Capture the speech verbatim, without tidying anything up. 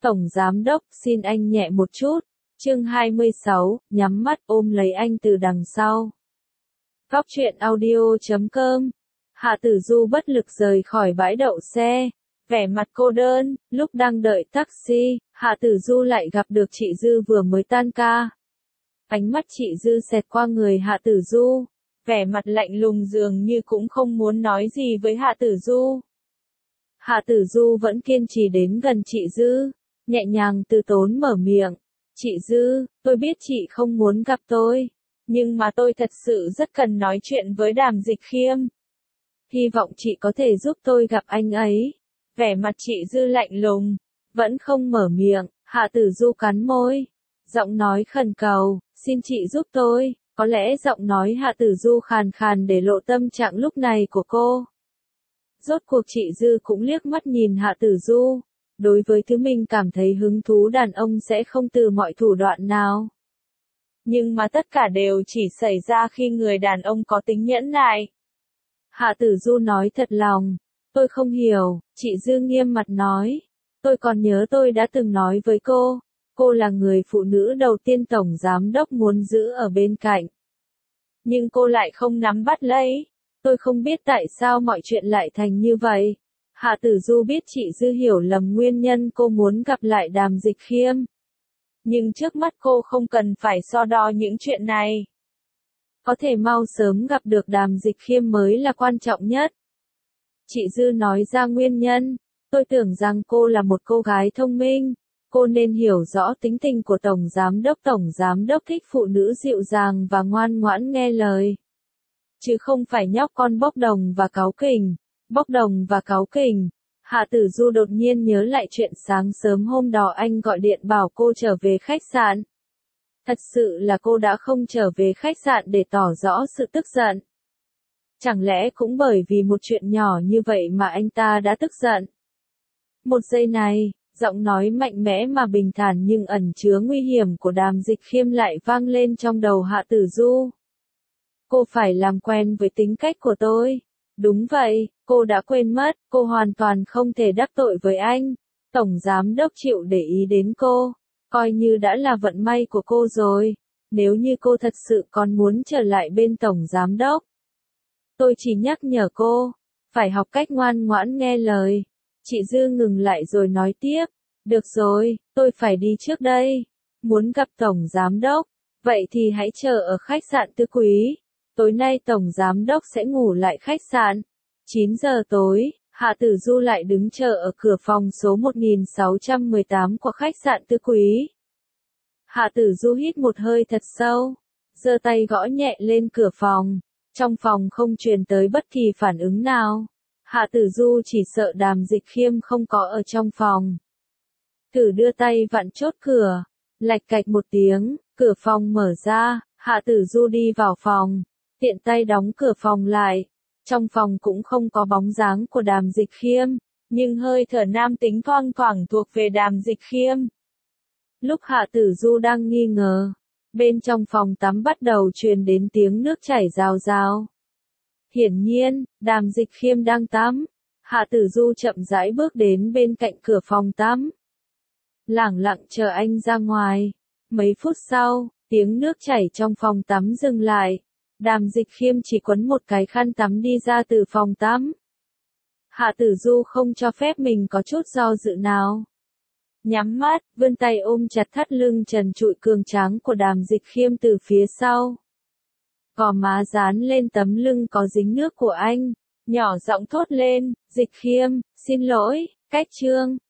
Tổng Giám Đốc, xin anh nhẹ một chút. Chương hai mươi sáu, nhắm mắt ôm lấy anh từ đằng sau. Góc truyện audio chấm com. Hạ Tử Du bất lực rời khỏi bãi đậu xe. Vẻ mặt cô đơn, lúc đang đợi taxi, Hạ Tử Du lại gặp được chị Dư vừa mới tan ca. Ánh mắt chị Dư xẹt qua người Hạ Tử Du. Vẻ mặt lạnh lùng dường như cũng không muốn nói gì với Hạ Tử Du. Hạ Tử Du vẫn kiên trì đến gần chị Dư, nhẹ nhàng từ tốn mở miệng. Chị Dư, tôi biết chị không muốn gặp tôi, nhưng mà tôi thật sự rất cần nói chuyện với Đàm Dịch Khiêm. Hy vọng chị có thể giúp tôi gặp anh ấy. Vẻ mặt chị Dư lạnh lùng, vẫn không mở miệng. Hạ Tử Du cắn môi, giọng nói khẩn cầu, xin chị giúp tôi. Có lẽ giọng nói Hạ Tử Du khàn khàn để lộ tâm trạng lúc này của cô. Rốt cuộc chị Dư cũng liếc mắt nhìn Hạ Tử Du. Đối với thứ mình cảm thấy hứng thú đàn ông sẽ không từ mọi thủ đoạn nào. Nhưng mà tất cả đều chỉ xảy ra khi người đàn ông có tính nhẫn nại. Hạ Tử Du nói thật lòng, tôi không hiểu, chị Dư nghiêm mặt nói. Tôi còn nhớ tôi đã từng nói với cô, cô là người phụ nữ đầu tiên Tổng Giám Đốc muốn giữ ở bên cạnh. Nhưng cô lại không nắm bắt lấy. Tôi không biết tại sao mọi chuyện lại thành như vậy. Hạ Tử Du biết chị Dư hiểu lầm nguyên nhân cô muốn gặp lại Đàm Dịch Khiêm. Nhưng trước mắt cô không cần phải so đo những chuyện này. Có thể mau sớm gặp được Đàm Dịch Khiêm mới là quan trọng nhất. Chị Dư nói ra nguyên nhân. Tôi tưởng rằng cô là một cô gái thông minh. Cô nên hiểu rõ tính tình của Tổng Giám Đốc. Tổng Giám Đốc thích phụ nữ dịu dàng và ngoan ngoãn nghe lời. Chứ không phải nhóc con bốc đồng và cáu kỉnh. Bốc đồng và cáu kỉnh. Hạ Tử Du đột nhiên nhớ lại chuyện sáng sớm hôm đó anh gọi điện bảo cô trở về khách sạn. Thật sự là cô đã không trở về khách sạn để tỏ rõ sự tức giận. Chẳng lẽ cũng bởi vì một chuyện nhỏ như vậy mà anh ta đã tức giận? Một giây này, giọng nói mạnh mẽ mà bình thản nhưng ẩn chứa nguy hiểm của Đàm Dịch Khiêm lại vang lên trong đầu Hạ Tử Du. Cô phải làm quen với tính cách của tôi. Đúng vậy, cô đã quên mất, cô hoàn toàn không thể đắc tội với anh. Tổng Giám Đốc chịu để ý đến cô, coi như đã là vận may của cô rồi. Nếu như cô thật sự còn muốn trở lại bên Tổng Giám Đốc, tôi chỉ nhắc nhở cô, phải học cách ngoan ngoãn nghe lời. Chị Dư ngừng lại rồi nói tiếp, được rồi, tôi phải đi trước đây. Muốn gặp Tổng Giám Đốc, vậy thì hãy chờ ở khách sạn Tứ Quý. Tối nay Tổng Giám Đốc sẽ ngủ lại khách sạn. chín giờ tối, Hạ Tử Du lại đứng chờ ở cửa phòng số một nghìn sáu trăm mười tám của khách sạn Tứ Quý. Hạ Tử Du hít một hơi thật sâu, giơ tay gõ nhẹ lên cửa phòng. Trong phòng không truyền tới bất kỳ phản ứng nào. Hạ Tử Du chỉ sợ Đàm Dịch Khiêm không có ở trong phòng. Thử đưa tay vặn chốt cửa, lạch cạch một tiếng, cửa phòng mở ra, Hạ Tử Du đi vào phòng, tiện tay đóng cửa phòng lại. Trong phòng cũng không có bóng dáng của Đàm Dịch Khiêm, nhưng hơi thở nam tính thoang thoảng thuộc về Đàm Dịch Khiêm. Lúc Hạ Tử Du đang nghi ngờ, bên trong phòng tắm bắt đầu truyền đến tiếng nước chảy rào rào. Hiển nhiên, Đàm Dịch Khiêm đang tắm. Hạ Tử Du chậm rãi bước đến bên cạnh cửa phòng tắm. Lẳng lặng chờ anh ra ngoài. Mấy phút sau, tiếng nước chảy trong phòng tắm dừng lại. Đàm Dịch Khiêm chỉ quấn một cái khăn tắm đi ra từ phòng tắm. Hạ Tử Du không cho phép mình có chút do dự nào. Nhắm mắt, vươn tay ôm chặt thắt lưng trần trụi cường tráng của Đàm Dịch Khiêm từ phía sau. Gò má dán lên tấm lưng có dính nước của anh, nhỏ giọng thốt lên, Dịch Khiêm, xin lỗi, cách chương.